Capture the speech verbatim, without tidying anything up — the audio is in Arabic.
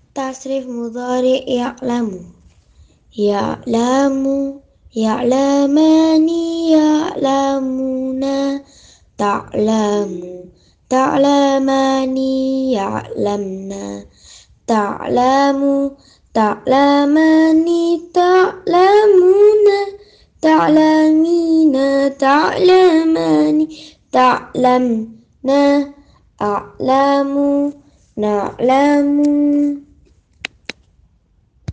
تصريف مضارع يعلم. يعلم، يعلمان، يعلمون. تعلم، تعلمان، يعلمن. تعلم، تعلمان، تعلمون. تعلمين، تعلمان، تعلمن. أعلم، نعلم.